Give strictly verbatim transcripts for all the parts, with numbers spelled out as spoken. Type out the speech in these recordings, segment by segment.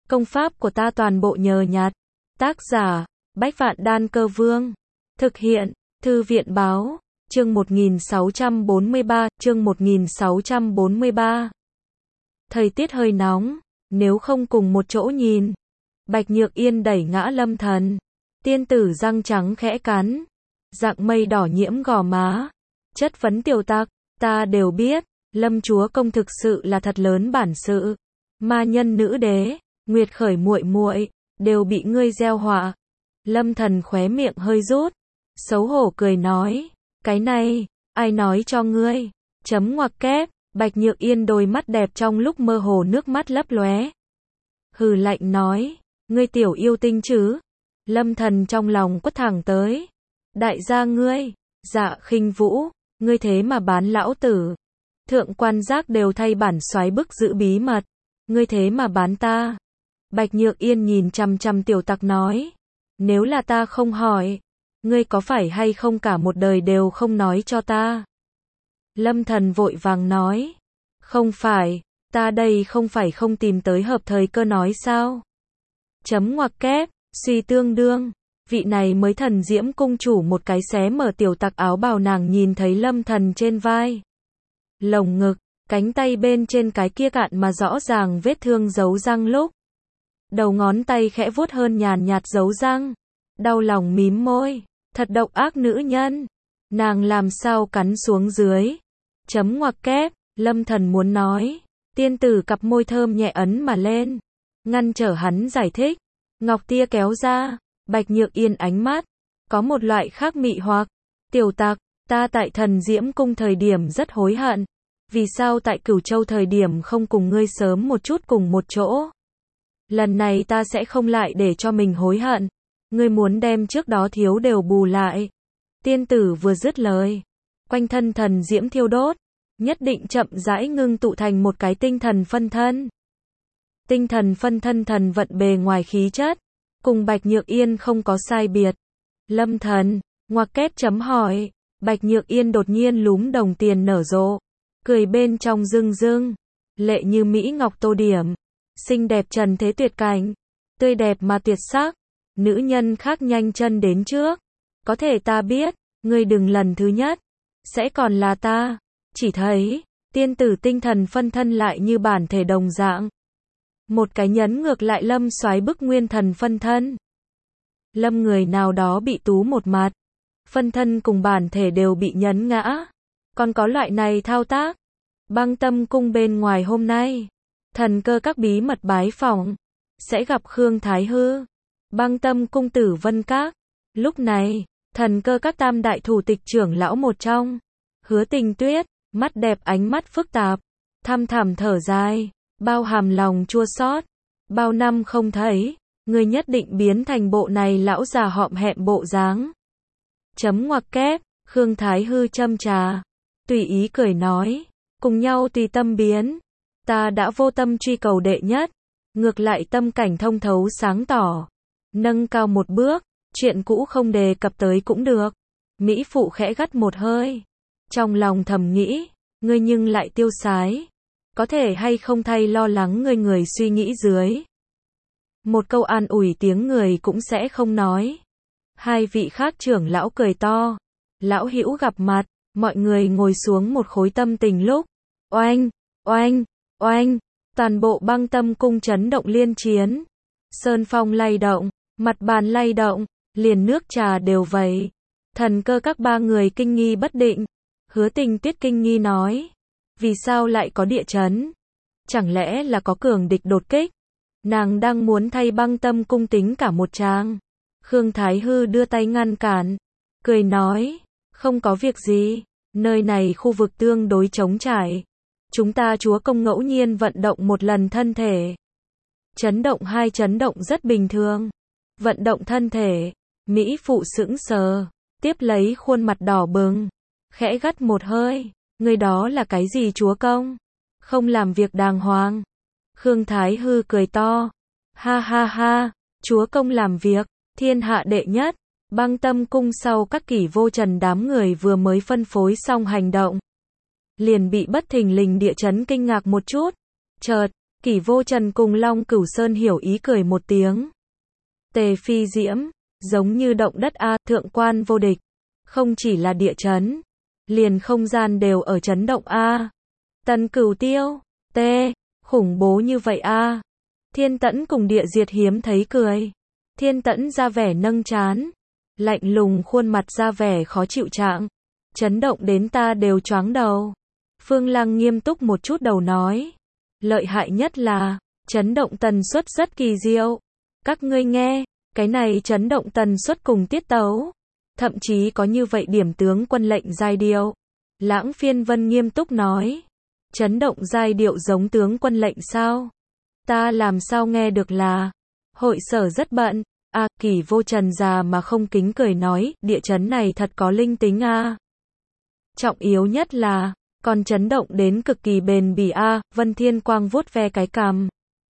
Công pháp của ta toàn bộ nhờ nhặt. Tác giả, Bách Vạn Đan Cơ Vương. Thực hiện, Thư viện Báo. Chương một nghìn sáu trăm bốn mươi ba, chương một nghìn sáu trăm bốn mươi ba. Thời tiết hơi nóng, nếu không cùng một chỗ nhìn. Bạch Nhược Yên đẩy ngã Lâm Thần. Tiên tử răng trắng khẽ cắn. Dạng mây đỏ nhiễm gò má. Chất vấn tiểu tặc, ta đều biết, Lâm chúa công thực sự là thật lớn bản sự. Ma nhân nữ đế, Nguyệt khởi muội muội, đều bị ngươi gieo họa. Lâm Thần khóe miệng hơi rút, xấu hổ cười nói, cái này, ai nói cho ngươi? Chấm ngoặc kép, Bạch Nhược Yên đôi mắt đẹp trong lúc mơ hồ nước mắt lấp lóe. Hừ lạnh nói, ngươi tiểu yêu tinh chứ? Lâm Thần trong lòng quất thẳng tới. Đại gia ngươi, Dạ Khinh Vũ, ngươi thế mà bán lão tử. Thượng quan giác đều thay bản soái bức giữ bí mật, ngươi thế mà bán ta. Bạch Nhược Yên nhìn chằm chằm tiểu tặc nói, nếu là ta không hỏi, ngươi có phải hay không cả một đời đều không nói cho ta? Lâm Thần vội vàng nói, không phải, ta đây không phải không tìm tới hợp thời cơ nói sao? Chấm ngoặc kép, suy tương đương, vị này mới Thần Diễm cung chủ một cái xé mở tiểu tặc áo bào, nàng nhìn thấy Lâm Thần trên vai, lồng ngực, cánh tay bên trên cái kia cạn mà rõ ràng vết thương dấu răng lúc. Đầu ngón tay khẽ vuốt hơn nhàn nhạt dấu răng, đau lòng mím môi, thật độc ác nữ nhân, nàng làm sao cắn xuống dưới. Chấm ngoặc kép, Lâm Thần muốn nói, tiên tử cặp môi thơm nhẹ ấn mà lên, ngăn trở hắn giải thích. Ngọc tia kéo ra, Bạch Nhược Yên ánh mắt có một loại khác mị hoặc. Tiểu tặc, ta tại Thần Diễm cung thời điểm rất hối hận, vì sao tại Cửu Châu thời điểm không cùng ngươi sớm một chút cùng một chỗ? Lần này ta sẽ không lại để cho mình hối hận. Ngươi muốn đem trước đó thiếu đều bù lại. Tiên tử vừa dứt lời, quanh thân thần diễm thiêu đốt, nhất định chậm rãi ngưng tụ thành một cái tinh thần phân thân. Tinh thần phân thân thần vận bề ngoài khí chất, cùng Bạch Nhược Yên không có sai biệt. Lâm Thần, ngoặc kép chấm hỏi, Bạch Nhược Yên đột nhiên lúm đồng tiền nở rộ, cười bên trong rưng rưng, lệ như mỹ ngọc tô điểm, xinh đẹp trần thế tuyệt cảnh, tươi đẹp mà tuyệt sắc. Nữ nhân khác nhanh chân đến trước, có thể ta biết, ngươi đừng lần thứ nhất, sẽ còn là ta. Chỉ thấy, tiên tử tinh thần phân thân lại như bản thể đồng dạng. Một cái nhấn ngược lại Lâm soái bức nguyên thần phân thân. Lâm người nào đó bị tú một mặt, phân thân cùng bản thể đều bị nhấn ngã. Còn có loại này thao tác. Băng Tâm cung bên ngoài hôm nay, thần cơ các bí mật bái phỏng, sẽ gặp Khương Thái Hư. Băng Tâm cung Tử Vân Các. Lúc này, thần cơ các tam đại thủ tịch trưởng lão một trong, Hứa Tình Tuyết, mắt đẹp ánh mắt phức tạp, thăm thẳm thở dài, bao hàm lòng chua xót. Bao năm không thấy, người nhất định biến thành bộ này lão già họm hẹm bộ dáng. Chấm ngoặc kép, Khương Thái Hư châm trà, tùy ý cười nói, cùng nhau tùy tâm biến. Ta đã vô tâm truy cầu đệ nhất, ngược lại tâm cảnh thông thấu sáng tỏ, nâng cao một bước, chuyện cũ không đề cập tới cũng được. Mỹ phụ khẽ gắt một hơi, trong lòng thầm nghĩ, ngươi nhưng lại tiêu sái, có thể hay không thay lo lắng ngươi người suy nghĩ dưới. Một câu an ủi tiếng người cũng sẽ không nói. Hai vị khác trưởng lão cười to, lão hữu gặp mặt, mọi người ngồi xuống một khối tâm tình lúc, oanh, oanh, oanh, toàn bộ Băng Tâm cung chấn động liên chiến. Sơn phong lay động, mặt bàn lay động, liền nước trà đều vẩy. Thần cơ các ba người kinh nghi bất định. Hứa Tình Tuyết kinh nghi nói, vì sao lại có địa chấn? Chẳng lẽ là có cường địch đột kích? Nàng đang muốn thay Băng Tâm cung tính cả một tràng. Khương Thái Hư đưa tay ngăn cản, cười nói, không có việc gì, nơi này khu vực tương đối trống trải. Chúng ta chúa công ngẫu nhiên vận động một lần thân thể. Chấn động hai chấn động rất bình thường. Vận động thân thể, Mỹ phụ sững sờ, tiếp lấy khuôn mặt đỏ bừng, khẽ gắt một hơi, người đó là cái gì chúa công? Không làm việc đàng hoàng. Khương Thái Hư cười to, ha ha ha, chúa công làm việc, thiên hạ đệ nhất. Băng Tâm cung sau các kỷ vô trần đám người vừa mới phân phối xong hành động, liền bị bất thình lình địa chấn kinh ngạc một chút. Chợt, Kỷ Vô Trần cùng Long Cửu Sơn hiểu ý cười một tiếng. Tề Phi Diễm, giống như động đất a, thượng quan vô địch. Không chỉ là địa chấn, liền không gian đều ở chấn động a. Tần Cửu Tiêu, T, khủng bố như vậy a. Thiên Tẫn cùng Địa Diệt hiếm thấy cười. Thiên Tẫn ra vẻ nâng trán, lạnh lùng khuôn mặt ra vẻ khó chịu trạng. Chấn động đến ta đều choáng đầu. Phương Lăng nghiêm túc một chút đầu nói. Lợi hại nhất là, chấn động tần suất rất kỳ diệu. Các ngươi nghe, cái này chấn động tần suất cùng tiết tấu. Thậm chí có như vậy điểm tướng quân lệnh giai điệu. Lãng Phiên Vân nghiêm túc nói. Chấn động giai điệu giống tướng quân lệnh sao? Ta làm sao nghe được là. Hội sở rất bận. A, à, Kỷ Vô Trần già mà không kính cười nói, địa chấn này thật có linh tính a. À. Trọng yếu nhất là, còn chấn động đến cực kỳ bền bỉ a. À, Vân Thiên Quang vuốt ve cái cằm.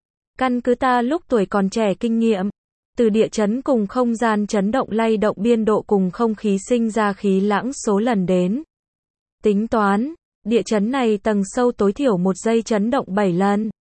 Căn cứ ta lúc tuổi còn trẻ kinh nghiệm, từ địa chấn cùng không gian chấn động lay động biên độ cùng không khí sinh ra khí lãng số lần đến. Tính toán, địa chấn này tầng sâu tối thiểu một giây chấn động bảy lần.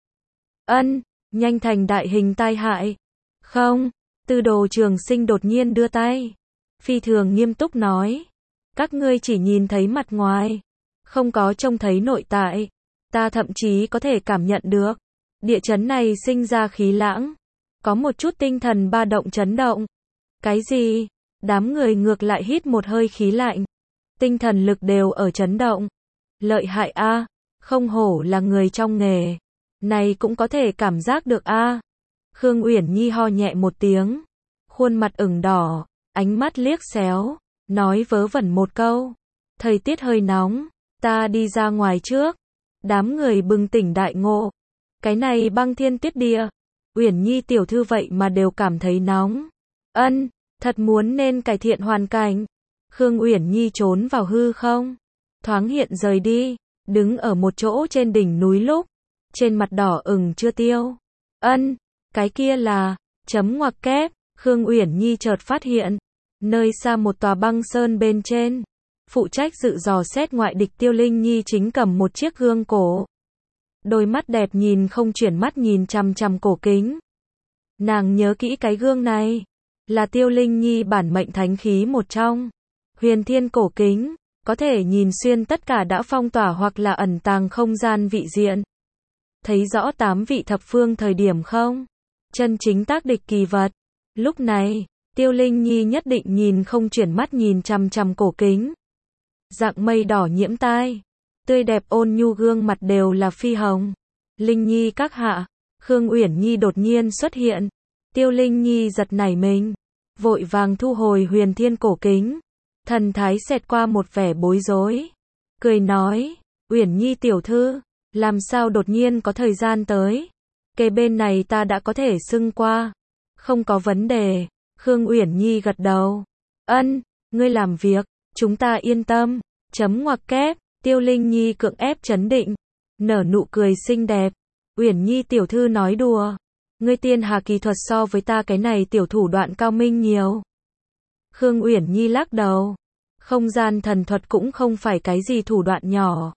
Ân, nhanh thành đại hình tai hại. Không, Tư Đồ Trường Sinh đột nhiên đưa tay. Phi thường nghiêm túc nói. Các ngươi chỉ nhìn thấy mặt ngoài, không có trông thấy nội tại. Ta thậm chí có thể cảm nhận được. Địa chấn này sinh ra khí lãng. Có một chút tinh thần ba động chấn động. Cái gì? Đám người ngược lại hít một hơi khí lạnh. Tinh thần lực đều ở chấn động. Lợi hại a, à, không hổ là người trong nghề. Này cũng có thể cảm giác được a. À. Khương Uyển Nhi ho nhẹ một tiếng. Khuôn mặt ửng đỏ, ánh mắt liếc xéo, nói vớ vẩn một câu. Thời tiết hơi nóng, ta đi ra ngoài trước. Đám người bừng tỉnh đại ngộ. Cái này băng thiên tuyết địa. Uyển Nhi tiểu thư vậy mà đều cảm thấy nóng. Ân, thật muốn nên cải thiện hoàn cảnh. Khương Uyển Nhi trốn vào hư không. Thoáng hiện rời đi, đứng ở một chỗ trên đỉnh núi lúc. Trên mặt đỏ ửng chưa tiêu. Ân, cái kia là, chấm ngoặc kép. Khương Uyển Nhi chợt phát hiện. Nơi xa một tòa băng sơn bên trên. Phụ trách dự dò xét ngoại địch Tiêu Linh Nhi chính cầm một chiếc gương cổ. Đôi mắt đẹp nhìn không chuyển mắt nhìn chằm chằm cổ kính. Nàng nhớ kỹ cái gương này. Là Tiêu Linh Nhi bản mệnh thánh khí một trong. Huyền thiên cổ kính. Có thể nhìn xuyên tất cả đã phong tỏa hoặc là ẩn tàng không gian vị diện. Thấy rõ tám vị thập phương thời điểm không? Chân chính tác địch kỳ vật. Lúc này, Tiêu Linh Nhi nhất định nhìn không chuyển mắt nhìn chằm chằm cổ kính. Dạng mây đỏ nhiễm tai. Tươi đẹp ôn nhu gương mặt đều là phi hồng. Linh Nhi các hạ. Khương Uyển Nhi đột nhiên xuất hiện. Tiêu Linh Nhi giật nảy mình. Vội vàng thu hồi huyền thiên cổ kính. Thần thái xẹt qua một vẻ bối rối. Cười nói. Uyển Nhi tiểu thư. Làm sao đột nhiên có thời gian tới. Kề bên này ta đã có thể xưng qua. Không có vấn đề. Khương Uyển Nhi gật đầu. Ân, ngươi làm việc. Chúng ta yên tâm. Chấm ngoặc kép. Tiêu Linh Nhi cưỡng ép trấn định. Nở nụ cười xinh đẹp. Uyển Nhi tiểu thư nói đùa. Ngươi tiên hà kỳ thuật so với ta cái này tiểu thủ đoạn cao minh nhiều. Khương Uyển Nhi lắc đầu. Không gian thần thuật cũng không phải cái gì thủ đoạn nhỏ.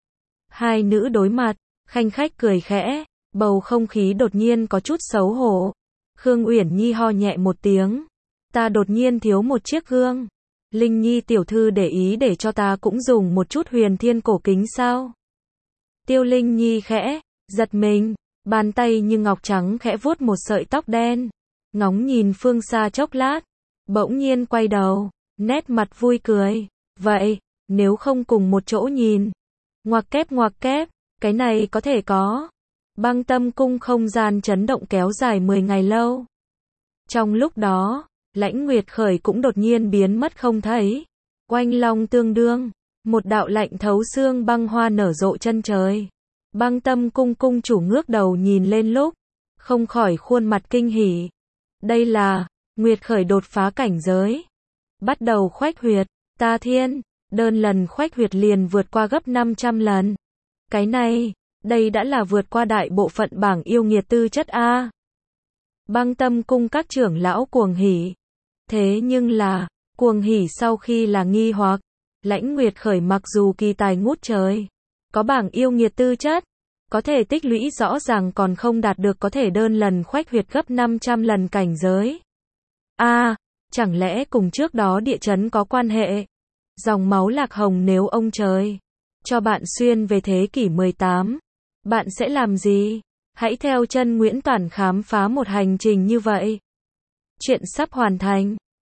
Hai nữ đối mặt, khanh khách cười khẽ, bầu không khí đột nhiên có chút xấu hổ. Khương Uyển Nhi ho nhẹ một tiếng. Ta đột nhiên thiếu một chiếc gương. Linh Nhi tiểu thư để ý để cho ta cũng dùng một chút huyền thiên cổ kính sao? Tiêu Linh Nhi khẽ, giật mình, bàn tay như ngọc trắng khẽ vuốt một sợi tóc đen. Ngóng nhìn phương xa chốc lát, bỗng nhiên quay đầu, nét mặt vui cười. Vậy, nếu không cùng một chỗ nhìn. Ngoặc kép ngoặc kép, cái này có thể có. Băng tâm cung không gian chấn động kéo dài mười ngày lâu. Trong lúc đó, Lãnh Nguyệt Khởi cũng đột nhiên biến mất không thấy. Oanh long tương đương, một đạo lạnh thấu xương băng hoa nở rộ chân trời. Băng tâm cung cung chủ ngước đầu nhìn lên lúc, không khỏi khuôn mặt kinh hỉ. Đây là, Nguyệt Khởi đột phá cảnh giới. Bắt đầu khoách huyệt, ta thiên, đơn lần khoách huyệt liền vượt qua gấp năm trăm lần. Cái này, đây đã là vượt qua đại bộ phận bảng yêu nghiệt tư chất A. Băng tâm cung các trưởng lão cuồng hỉ. Thế nhưng là, cuồng hỉ sau khi là nghi hoặc, Lãnh Nguyệt Khởi mặc dù kỳ tài ngút trời, có bảng yêu nghiệt tư chất, có thể tích lũy rõ ràng còn không đạt được có thể đơn lần khoách huyệt gấp năm trăm lần cảnh giới. A, à, chẳng lẽ cùng trước đó địa chấn có quan hệ? Dòng máu Lạc Hồng nếu ông trời cho bạn xuyên về thế kỷ mười tám, bạn sẽ làm gì? Hãy theo chân Nguyễn Toản khám phá một hành trình như vậy. Chuyện sắp hoàn thành.